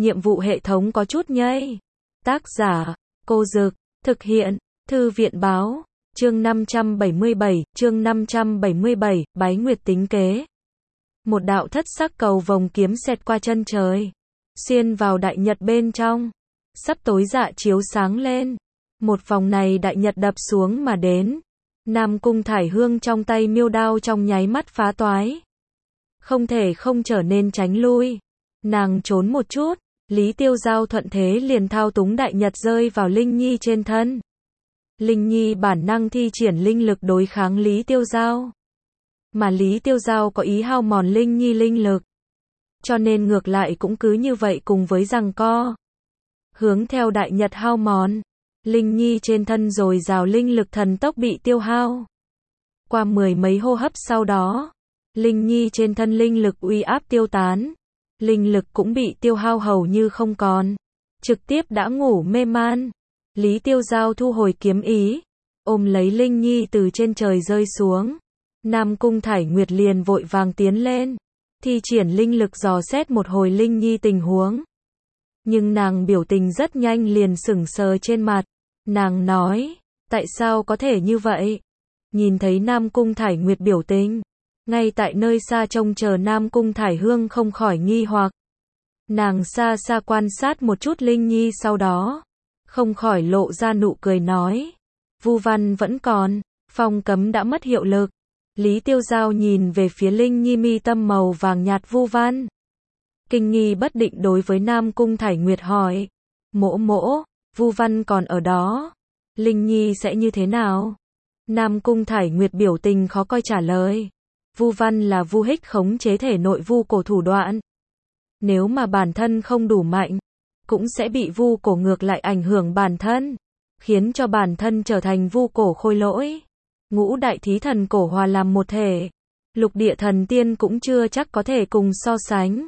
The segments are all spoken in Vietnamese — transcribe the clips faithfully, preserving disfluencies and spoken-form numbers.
nhiệm vụ hệ thống có chút nhây. Tác giả, Cô Dực, thực hiện, Thư viện Báo, chương năm trăm bảy mươi bảy, chương năm trăm bảy mươi bảy, Bái Nguyệt tính kế. Một đạo thất sắc cầu vồng kiếm xẹt qua chân trời, xuyên vào đại nhật bên trong. Sắp tối dạ chiếu sáng lên. Một vòng này đại nhật đập xuống mà đến. Nam Cung Thải Hương trong tay miêu đao trong nháy mắt phá toái. Không thể không trở nên tránh lui. Nàng trốn một chút, Lý Tiêu Giao thuận thế liền thao túng đại nhật rơi vào Linh Nhi trên thân. Linh Nhi bản năng thi triển linh lực đối kháng Lý Tiêu Giao. Mà Lý Tiêu Giao có ý hao mòn Linh Nhi linh lực. Cho nên ngược lại cũng cứ như vậy cùng với giằng co. Hướng theo đại nhật hao mòn, Linh Nhi trên thân dồi dào linh lực thần tốc bị tiêu hao. Qua mười mấy hô hấp sau đó, Linh Nhi trên thân linh lực uy áp tiêu tán. Linh lực cũng bị tiêu hao hầu như không còn. Trực tiếp đã ngủ mê man. Lý Tiêu Giao thu hồi kiếm ý, ôm lấy Linh Nhi từ trên trời rơi xuống. Nam Cung Thải Nguyệt liền vội vàng tiến lên, thi triển linh lực dò xét một hồi Linh Nhi tình huống. Nhưng nàng biểu tình rất nhanh liền sững sờ trên mặt. Nàng nói, tại sao có thể như vậy? Nhìn thấy Nam Cung Thải Nguyệt biểu tình, ngay tại nơi xa trông chờ Nam Cung Thải Hương không khỏi nghi hoặc. Nàng xa xa quan sát một chút Linh Nhi sau đó, không khỏi lộ ra nụ cười nói, Vu văn vẫn còn, phong cấm đã mất hiệu lực. Lý Tiêu Giao nhìn về phía Linh Nhi mi tâm màu vàng nhạt vu văn. Kinh nghi bất định đối với Nam Cung Thải Nguyệt hỏi, mỗ mỗ, vu văn còn ở đó, Linh Nhi sẽ như thế nào? Nam Cung Thải Nguyệt biểu tình khó coi trả lời, vu văn là vu hích khống chế thể nội vu cổ thủ đoạn. Nếu mà bản thân không đủ mạnh, cũng sẽ bị vu cổ ngược lại ảnh hưởng bản thân, khiến cho bản thân trở thành vu cổ khôi lỗi. Ngũ đại thí thần cổ hòa làm một thể, lục địa thần tiên cũng chưa chắc có thể cùng so sánh.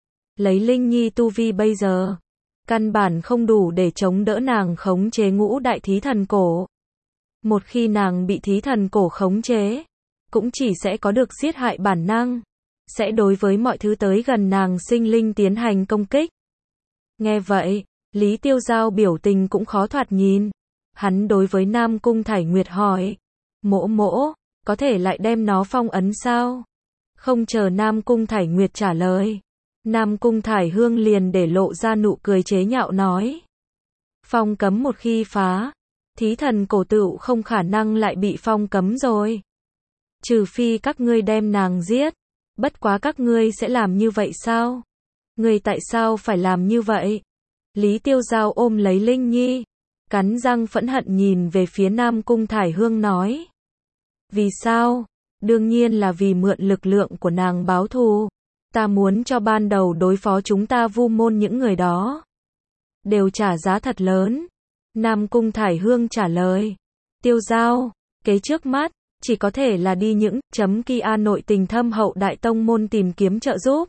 Lấy Linh Nhi tu vi bây giờ, căn bản không đủ để chống đỡ nàng khống chế ngũ đại thí thần cổ. Một khi nàng bị thí thần cổ khống chế, cũng chỉ sẽ có được giết hại bản năng, sẽ đối với mọi thứ tới gần nàng sinh linh tiến hành công kích. Nghe vậy, Lý Tiêu Giao biểu tình cũng khó thoạt nhìn. Hắn đối với Nam Cung Thải Nguyệt hỏi, mỗ mỗ, có thể lại đem nó phong ấn sao? Không chờ Nam Cung Thải Nguyệt trả lời, Nam Cung Thải Hương liền để lộ ra nụ cười chế nhạo nói, phong cấm một khi phá, thí thần cổ tựu không khả năng lại bị phong cấm rồi. Trừ phi các ngươi đem nàng giết, bất quá các ngươi sẽ làm như vậy sao? Ngươi tại sao phải làm như vậy? Lý Tiêu Giao ôm lấy Linh Nhi, cắn răng phẫn hận nhìn về phía Nam Cung Thải Hương nói. Vì sao? Đương nhiên là vì mượn lực lượng của nàng báo thù. Ta muốn cho ban đầu đối phó chúng ta vu môn những người đó đều trả giá thật lớn. Nam Cung Thải Hương trả lời. Tiêu Giao, kế trước mắt, chỉ có thể là đi những chấm kia nội tình thâm hậu đại tông môn tìm kiếm trợ giúp.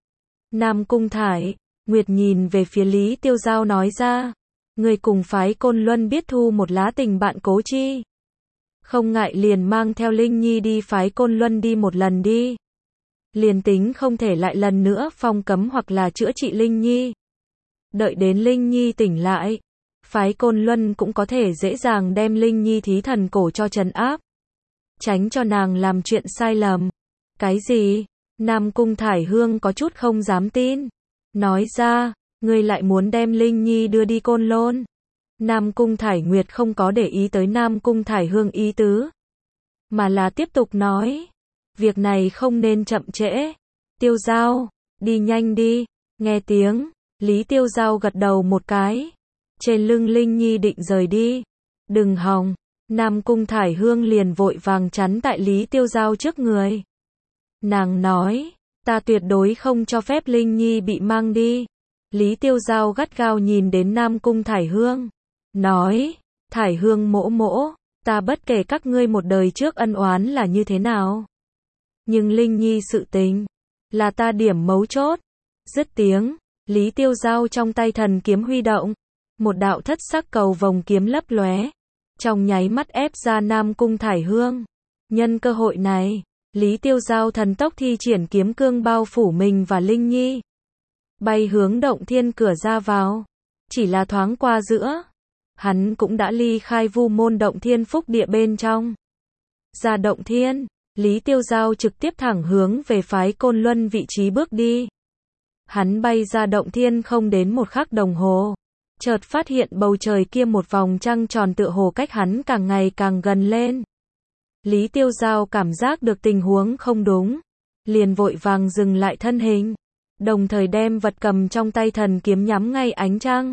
Nam Cung Thải Nguyệt nhìn về phía Lý Tiêu Giao nói ra, người cùng phái Côn Luân biết thu một lá tình bạn cố chi. Không ngại liền mang theo Linh Nhi đi phái Côn Luân đi một lần đi. Liền tính không thể lại lần nữa phong cấm hoặc là chữa trị Linh Nhi. Đợi đến Linh Nhi tỉnh lại, phái Côn Luân cũng có thể dễ dàng đem Linh Nhi thí thần cổ cho trấn áp. Tránh cho nàng làm chuyện sai lầm. Cái gì? Nam Cung Thải Hương có chút không dám tin. Nói ra, ngươi lại muốn đem Linh Nhi đưa đi Côn Lôn. Nam Cung Thải Nguyệt không có để ý tới Nam Cung Thải Hương ý tứ, mà là tiếp tục nói, việc này không nên chậm trễ. Tiêu Giao, đi nhanh đi. Nghe tiếng, Lý Tiêu Giao gật đầu một cái, trên lưng Linh Nhi định rời đi. Đừng hòng. Nam Cung Thải Hương liền vội vàng chắn tại Lý Tiêu Giao trước người. Nàng nói, ta tuyệt đối không cho phép Linh Nhi bị mang đi. Lý Tiêu Giao gắt gao nhìn đến Nam Cung Thải Hương, nói, Thải Hương mỗ mỗ, ta bất kể các ngươi một đời trước ân oán là như thế nào, nhưng Linh Nhi sự tình, là ta điểm mấu chốt. Dứt tiếng, Lý Tiêu Giao trong tay thần kiếm huy động, một đạo thất sắc cầu vồng kiếm lấp lóe, trong nháy mắt ép ra Nam Cung Thải Hương. Nhân cơ hội này, Lý Tiêu Giao thần tốc thi triển kiếm cương bao phủ mình và Linh Nhi. bay hướng động thiên cửa ra vào. Chỉ là thoáng qua giữa, hắn cũng đã ly khai vu môn động thiên phúc địa bên trong. Ra động thiên, Lý Tiêu Giao trực tiếp thẳng hướng về phái Côn Luân vị trí bước đi. Hắn bay ra động thiên không đến một khắc đồng hồ, chợt phát hiện bầu trời kia một vòng trăng tròn tựa hồ cách hắn càng ngày càng gần lên. Lý Tiêu Giao cảm giác được tình huống không đúng, liền vội vàng dừng lại thân hình, đồng thời đem vật cầm trong tay thần kiếm nhắm ngay ánh trăng.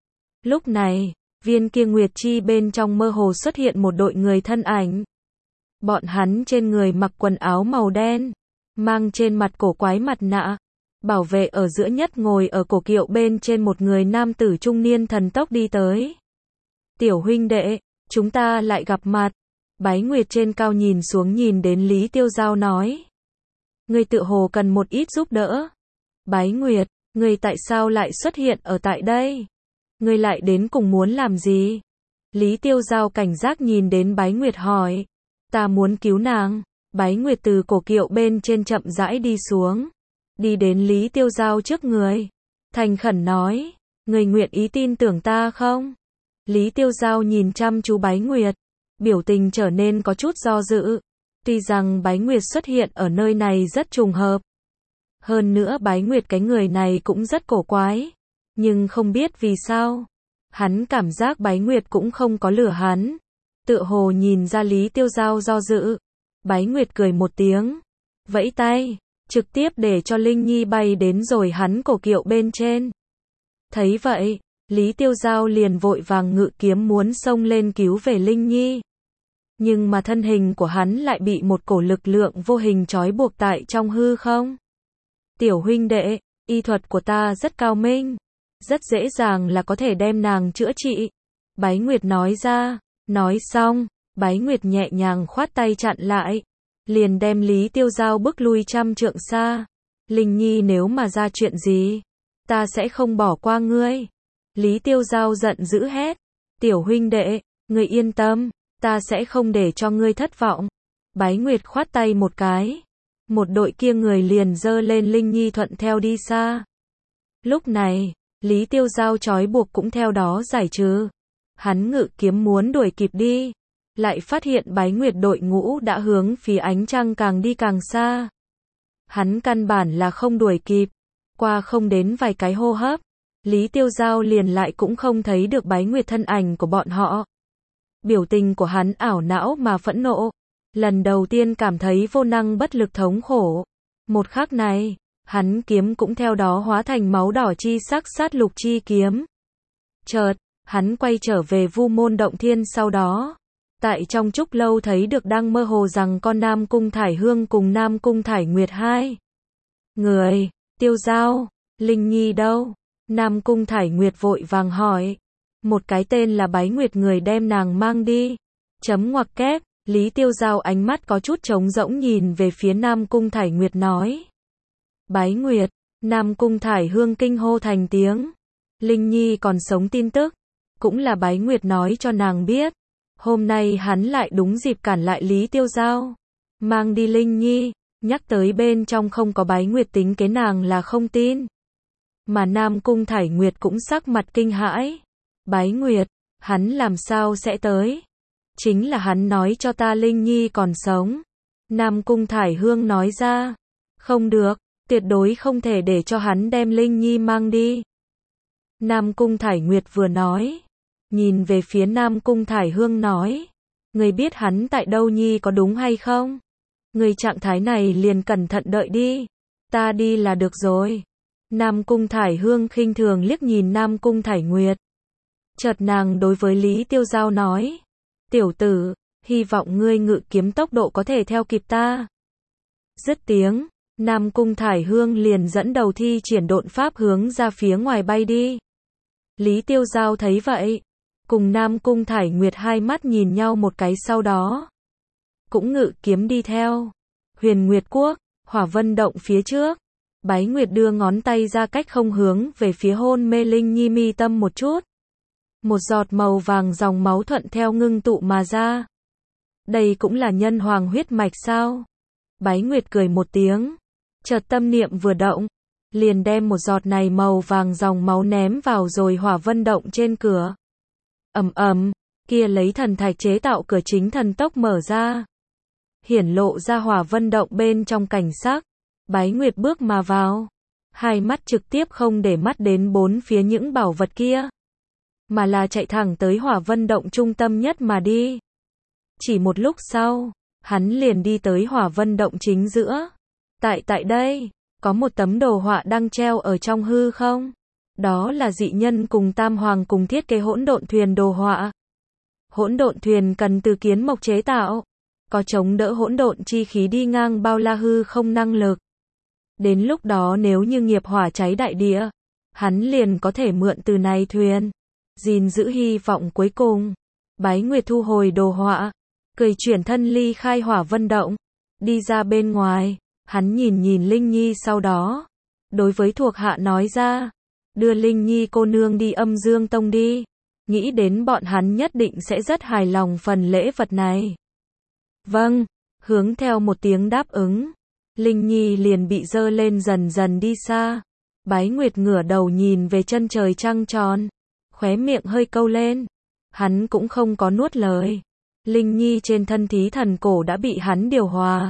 Lúc này, viên kia nguyệt chi bên trong mơ hồ xuất hiện một đội người thân ảnh. Bọn hắn trên người mặc quần áo màu đen, mang trên mặt cổ quái mặt nạ. Bảo vệ ở giữa nhất ngồi ở cổ kiệu bên trên một người nam tử trung niên thần tốc đi tới. Tiểu huynh đệ, chúng ta lại gặp mặt. Bái Nguyệt trên cao nhìn xuống nhìn đến Lý Tiêu Giao nói. Ngươi tự hồ cần một ít giúp đỡ. Bái Nguyệt, ngươi tại sao lại xuất hiện ở tại đây? Ngươi lại đến cùng muốn làm gì? Lý Tiêu Giao cảnh giác nhìn đến Bái Nguyệt hỏi. Ta muốn cứu nàng. Bái Nguyệt từ cổ kiệu bên trên chậm rãi đi xuống. Đi đến Lý Tiêu Giao trước người. Thành khẩn nói. Người nguyện ý tin tưởng ta không? Lý Tiêu Giao nhìn chăm chú Bái Nguyệt. Biểu tình trở nên có chút do dự. Tuy rằng Bái Nguyệt xuất hiện ở nơi này rất trùng hợp. Hơn nữa Bái Nguyệt cái người này cũng rất cổ quái. Nhưng không biết vì sao. Hắn cảm giác Bái Nguyệt cũng không có lừa hắn. Tựa hồ nhìn ra Lý Tiêu Giao do dự. Bái Nguyệt cười một tiếng. Vẫy tay. Trực tiếp để cho Linh Nhi bay đến rồi hắn cổ kiệu bên trên. Thấy vậy, Lý Tiêu Giao liền vội vàng ngự kiếm muốn xông lên cứu về Linh Nhi. Nhưng mà thân hình của hắn lại bị một cổ lực lượng vô hình trói buộc tại trong hư không. Tiểu huynh đệ, y thuật của ta rất cao minh. Rất dễ dàng là có thể đem nàng chữa trị. Bái Nguyệt nói ra. Nói xong, Bái Nguyệt nhẹ nhàng khoát tay chặn lại. Liền đem Lý Tiêu Giao bước lui trăm trượng xa. Linh Nhi nếu mà ra chuyện gì, ta sẽ không bỏ qua ngươi. Lý Tiêu Giao giận dữ hét. Tiểu huynh đệ, ngươi yên tâm, ta sẽ không để cho ngươi thất vọng. Bái Nguyệt khoát tay một cái. Một đội kia người liền dơ lên Linh Nhi thuận theo đi xa. Lúc này, Lý Tiêu Giao trói buộc cũng theo đó giải trừ. Hắn ngự kiếm muốn đuổi kịp đi. Lại phát hiện Bái Nguyệt đội ngũ đã hướng phía ánh trăng càng đi càng xa. Hắn căn bản là không đuổi kịp. Qua không đến vài cái hô hấp, Lý Tiêu Giao liền lại cũng không thấy được Bái Nguyệt thân ảnh của bọn họ. Biểu tình của hắn ảo não mà phẫn nộ. Lần đầu tiên cảm thấy vô năng bất lực thống khổ. Một khắc này, hắn kiếm cũng theo đó hóa thành máu đỏ chi sắc sát lục chi kiếm. Chợt, hắn quay trở về vu môn động thiên sau đó. Tại trong trúc lâu thấy được đang mơ hồ rằng con Nam Cung Thải Hương cùng Nam Cung Thải Nguyệt hai người. Tiêu Giao, Linh Nhi đâu? Nam Cung Thải Nguyệt vội vàng hỏi. Một cái tên là Bái Nguyệt người đem nàng mang đi. Chấm ngoặc kép, Lý Tiêu Giao ánh mắt có chút trống rỗng nhìn về phía Nam Cung Thải Nguyệt nói. Bái Nguyệt, Nam Cung Thải Hương kinh hô thành tiếng. Linh Nhi còn sống tin tức, cũng là Bái Nguyệt nói cho nàng biết. Hôm nay hắn lại đúng dịp cản lại Lý Tiêu Giao. Mang đi Linh Nhi, nhắc tới bên trong không có Bái Nguyệt tính kế nàng là không tin. Mà Nam Cung Thải Nguyệt cũng sắc mặt kinh hãi. Bái Nguyệt, hắn làm sao sẽ tới? Chính là hắn nói cho ta Linh Nhi còn sống. Nam Cung Thải Hương nói ra. Không được, tuyệt đối không thể để cho hắn đem Linh Nhi mang đi. Nam Cung Thải Nguyệt vừa nói. Nhìn về phía Nam Cung Thải Hương nói. Người biết hắn tại đâu Nhi có đúng hay không? Người trạng thái này liền cẩn thận đợi đi. Ta đi là được rồi. Nam Cung Thải Hương khinh thường liếc nhìn Nam Cung Thải Nguyệt. Chợt nàng đối với Lý Tiêu Giao nói. Tiểu tử, hy vọng ngươi ngự kiếm tốc độ có thể theo kịp ta. Dứt tiếng, Nam Cung Thải Hương liền dẫn đầu thi triển độn pháp hướng ra phía ngoài bay đi. Lý Tiêu Giao thấy vậy, cùng Nam Cung Thải Nguyệt hai mắt nhìn nhau một cái sau đó. Cũng ngự kiếm đi theo. Huyền Nguyệt Quốc, Hỏa Vân Động phía trước. Bái Nguyệt đưa ngón tay ra cách không hướng về phía hôn mê Linh Nhi mi tâm một chút. Một giọt màu vàng dòng máu thuận theo ngưng tụ mà ra. Đây cũng là nhân hoàng huyết mạch sao? Bái Nguyệt cười một tiếng. Chợt tâm niệm vừa động. liền đem một giọt này màu vàng dòng máu ném vào rồi hỏa vân động trên cửa. Ầm ầm, kia lấy thần thạch chế tạo cửa chính thần tốc mở ra. Hiển lộ ra hỏa vân động bên trong cảnh sắc. Bái Nguyệt bước mà vào. Hai mắt trực tiếp không để mắt đến bốn phía những bảo vật kia. Mà là chạy thẳng tới hỏa vân động trung tâm nhất mà đi. Chỉ một lúc sau, hắn liền đi tới hỏa vân động chính giữa. Tại tại đây, có một tấm đồ họa đang treo ở trong hư không. Đó là dị nhân cùng tam hoàng cùng thiết kế hỗn độn thuyền đồ họa. Hỗn độn thuyền cần từ kiến mộc chế tạo. Có chống đỡ hỗn độn chi khí đi ngang bao la hư không năng lực. Đến lúc đó nếu như nghiệp hỏa cháy đại địa, hắn liền có thể mượn từ này thuyền. Gìn giữ hy vọng cuối cùng. Bái Nguyệt thu hồi đồ họa. Cười chuyển thân ly khai hỏa vân động. Đi ra bên ngoài. Hắn nhìn nhìn Linh Nhi sau đó. Đối với thuộc hạ nói ra. Đưa Linh Nhi cô nương đi Âm Dương Tông đi. Nghĩ đến bọn hắn nhất định sẽ rất hài lòng phần lễ vật này. Vâng. Hướng theo một tiếng đáp ứng. Linh Nhi liền bị dơ lên dần dần đi xa. Bái Nguyệt ngửa đầu nhìn về chân trời trăng tròn. Khóe miệng hơi câu lên. Hắn cũng không có nuốt lời. Linh Nhi trên thân thí thần cổ đã bị hắn điều hòa.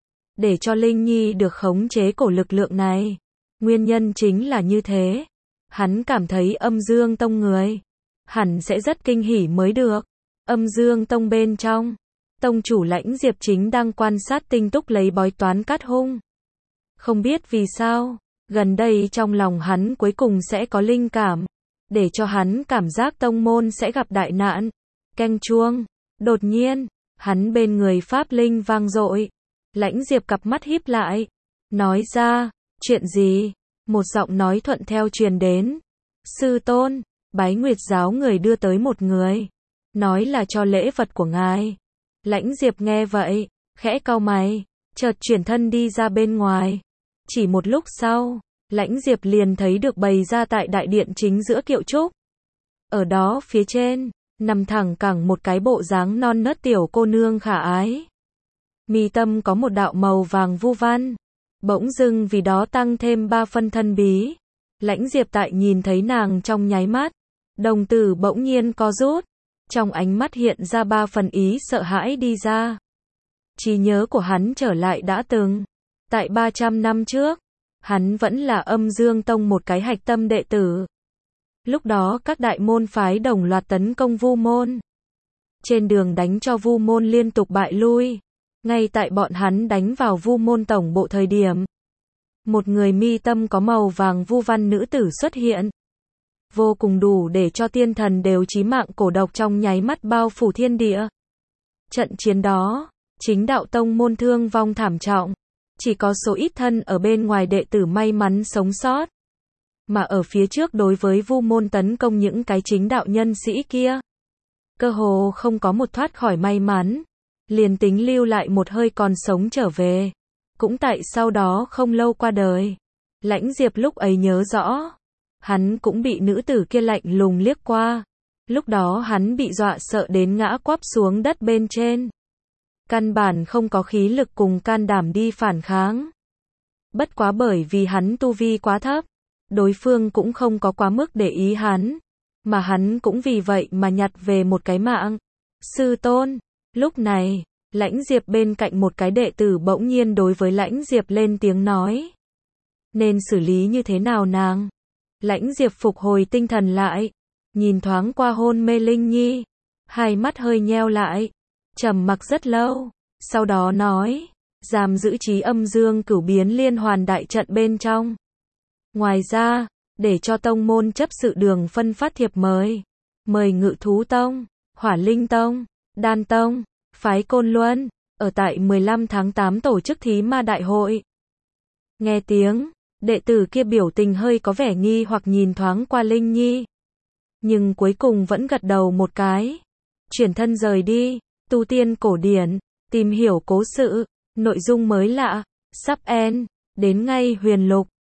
Để cho Linh Nhi được khống chế cổ lực lượng này. Nguyên nhân chính là như thế. Hắn cảm thấy Âm Dương Tông người hẳn sẽ rất kinh hỉ mới được. Âm Dương Tông bên trong, tông chủ Lãnh Diệp chính đang quan sát tinh túc lấy bói toán cát hung. Không biết vì sao, gần đây trong lòng hắn cuối cùng sẽ có linh cảm, để cho hắn cảm giác tông môn sẽ gặp đại nạn. Keng chuông, đột nhiên, hắn bên người pháp linh vang dội. Lãnh Diệp cặp mắt híp lại, nói ra, chuyện gì? Một giọng nói thuận theo truyền đến. Sư tôn, Bái Nguyệt giáo người đưa tới một người, nói là cho lễ vật của ngài. Lãnh Diệp nghe vậy, khẽ cau mày, chợt chuyển thân đi ra bên ngoài. Chỉ một lúc sau, Lãnh Diệp liền thấy được bày ra tại đại điện chính giữa kiệu trúc. Ở đó phía trên, nằm thẳng cẳng một cái bộ dáng non nớt tiểu cô nương khả ái. Mi tâm có một đạo màu vàng vu văn, bỗng dưng vì đó tăng thêm ba phân thân bí. Lãnh Diệp tại nhìn thấy nàng trong nháy mắt, đồng tử bỗng nhiên co rút, trong ánh mắt hiện ra ba phần ý sợ hãi đi ra. Trí nhớ của hắn trở lại đã từng, tại ba trăm năm trước, hắn vẫn là Âm Dương Tông một cái hạch tâm đệ tử. Lúc đó các đại môn phái đồng loạt tấn công Vu môn. Trên đường đánh cho Vu môn liên tục bại lui. Ngay tại bọn hắn đánh vào Vu môn tổng bộ thời điểm, một người mi tâm có màu vàng vu văn nữ tử xuất hiện. Vô cùng đủ để cho tiên thần đều chí mạng cổ độc trong nháy mắt bao phủ thiên địa. Trận chiến đó, chính đạo tông môn thương vong thảm trọng. Chỉ có số ít thân ở bên ngoài đệ tử may mắn sống sót. Mà ở phía trước đối với Vu môn tấn công những cái chính đạo nhân sĩ kia, cơ hồ không có một thoát khỏi may mắn. Liền tính lưu lại một hơi còn sống trở về, cũng tại sau đó không lâu qua đời. Lãnh Diệp lúc ấy nhớ rõ, hắn cũng bị nữ tử kia lạnh lùng liếc qua. Lúc đó hắn bị dọa sợ đến ngã quắp xuống đất bên trên. Căn bản không có khí lực cùng can đảm đi phản kháng. Bất quá bởi vì hắn tu vi quá thấp, đối phương cũng không có quá mức để ý hắn, mà hắn cũng vì vậy mà nhặt về một cái mạng. Sư tôn. Lúc này, Lãnh Diệp bên cạnh một cái đệ tử bỗng nhiên đối với Lãnh Diệp lên tiếng nói. Nên xử lý như thế nào nàng? Lãnh Diệp phục hồi tinh thần lại, nhìn thoáng qua hôn mê Linh Nhi, hai mắt hơi nheo lại, trầm mặc rất lâu, sau đó nói, giam giữ trí âm dương cửu biến liên hoàn đại trận bên trong. Ngoài ra, để cho tông môn chấp sự đường phân phát thiệp mời, mời Ngự Thú Tông, Hỏa Linh Tông, Đan Tông, phái Côn Luân, ở tại mười lăm tháng tám tổ chức thí ma đại hội. Nghe tiếng, đệ tử kia biểu tình hơi có vẻ nghi hoặc nhìn thoáng qua Linh Nhi. Nhưng cuối cùng vẫn gật đầu một cái. Chuyển thân rời đi, tu tiên cổ điển, tìm hiểu cố sự, nội dung mới lạ, sắp end, đến ngay huyền lục.